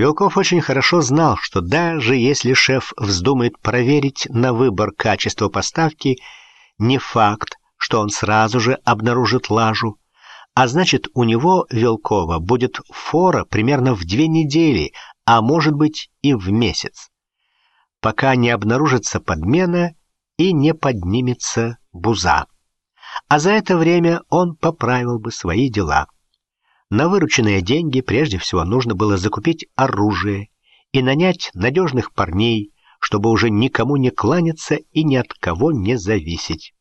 Вилков очень хорошо знал, что даже если шеф вздумает проверить на выбор качество поставки, не факт, что он сразу же обнаружит лажу, а значит, у него, Вилкова, будет фора примерно в 2 недели, а может быть и в месяц, пока не обнаружится подмена и не поднимется буза. А за это время он поправил бы свои дела. На вырученные деньги прежде всего нужно было закупить оружие и нанять надежных парней, чтобы уже никому не кланяться и ни от кого не зависеть.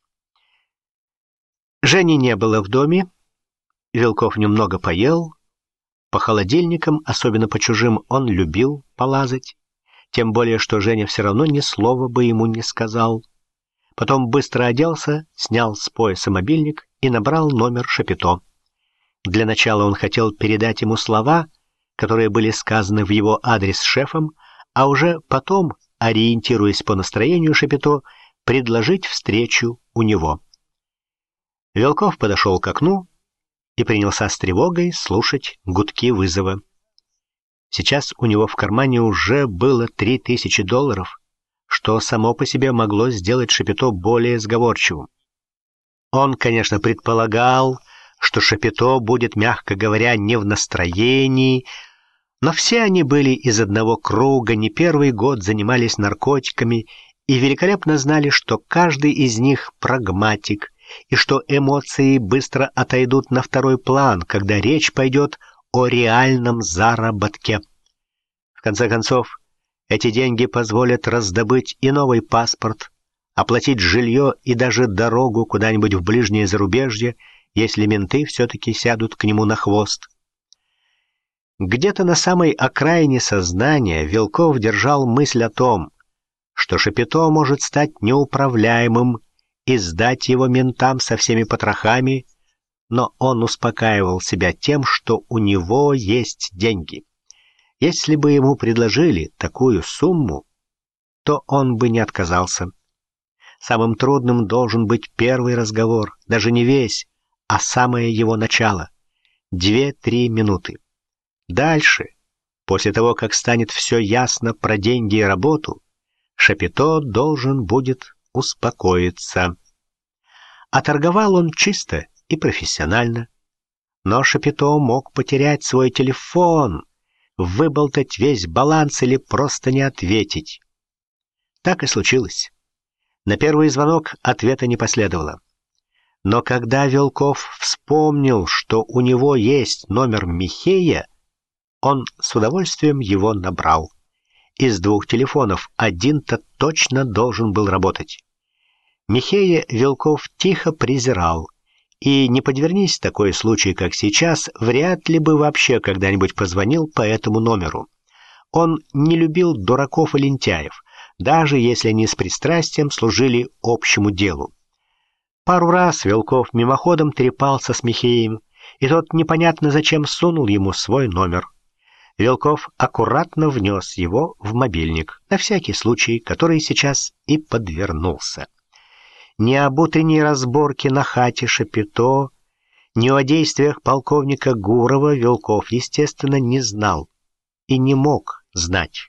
Жени не было в доме. Вилков немного поел. По холодильникам, особенно по чужим, он любил полазать. Тем более, что Женя все равно ни слова бы ему не сказал. Потом быстро оделся, снял с пояса мобильник и набрал номер Шапито. Для начала он хотел передать ему слова, которые были сказаны в его адрес шефом, а уже потом, ориентируясь по настроению Шапито, предложить встречу у него. Вилков подошел к окну и принялся с тревогой слушать гудки вызова. Сейчас у него в кармане уже было $3000, что само по себе могло сделать Шапито более сговорчивым. Он, конечно, предполагал, что Шапито будет, мягко говоря, не в настроении, но все они были из одного круга, не первый год занимались наркотиками и великолепно знали, что каждый из них прагматик, и что эмоции быстро отойдут на второй план, когда речь пойдет о реальном заработке. В конце концов, эти деньги позволят раздобыть и новый паспорт, оплатить жилье и даже дорогу куда-нибудь в ближнее зарубежье, если менты все-таки сядут к нему на хвост. Где-то на самой окраине сознания Вилков держал мысль о том, что Шапито может стать неуправляемым и сдать его ментам со всеми потрохами, но он успокаивал себя тем, что у него есть деньги. Если бы ему предложили такую сумму, то он бы не отказался. Самым трудным должен быть первый разговор, даже не весь, а самое его начало. 2-3 минуты. Дальше, после того, как станет все ясно про деньги и работу, Шапито должен будет успокоиться. А торговал он чисто и профессионально. Но Шапито мог потерять свой телефон, выболтать весь баланс или просто не ответить. Так и случилось. На первый звонок ответа не последовало. Но когда Вилков вспомнил, что у него есть номер Михея, он с удовольствием его набрал. Из 2 телефонов один-то точно должен был работать. Михея Вилков тихо презирал, и не подвернись такой случай, как сейчас, вряд ли бы вообще когда-нибудь позвонил по этому номеру. Он не любил дураков и лентяев, даже если они с пристрастием служили общему делу. Пару раз Вилков мимоходом трепался с Михеем, и тот непонятно зачем сунул ему свой номер. Вилков аккуратно внес его в мобильник, на всякий случай, который сейчас и подвернулся. Ни об утренней разборке на хате Шапито, ни о действиях полковника Гурова Вилков, естественно, не знал и не мог знать.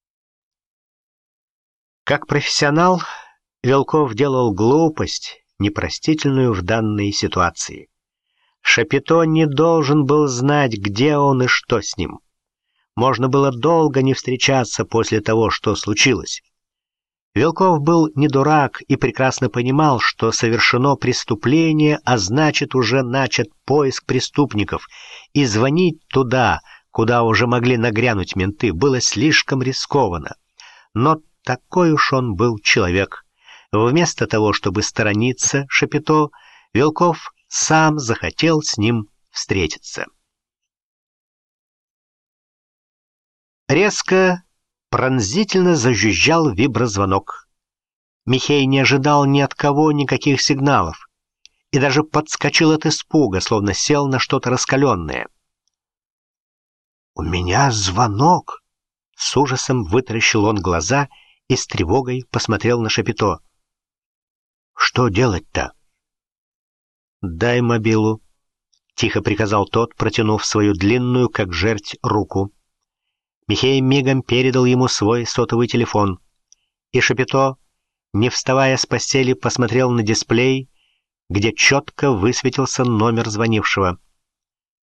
Как профессионал, Вилков делал глупость, непростительную в данной ситуации. Шапито не должен был знать, где он и что с ним. Можно было долго не встречаться после того, что случилось. Вилков был не дурак и прекрасно понимал, что совершено преступление, а значит, уже начат поиск преступников, и звонить туда, куда уже могли нагрянуть менты, было слишком рискованно. Но такой уж он был человек. Вместо того, чтобы сторониться Шапито, Вилков сам захотел с ним встретиться. Резко, пронзительно зажужжал виброзвонок. Михей не ожидал ни от кого никаких сигналов и даже подскочил от испуга, словно сел на что-то раскаленное. «У меня звонок!» С ужасом вытаращил он глаза и с тревогой посмотрел на Шапито. «Что делать-то?» «Дай мобилу», — тихо приказал тот, протянув свою длинную, как жерть, руку. Михей мигом передал ему свой сотовый телефон, и Шапито, не вставая с постели, посмотрел на дисплей, где четко высветился номер звонившего.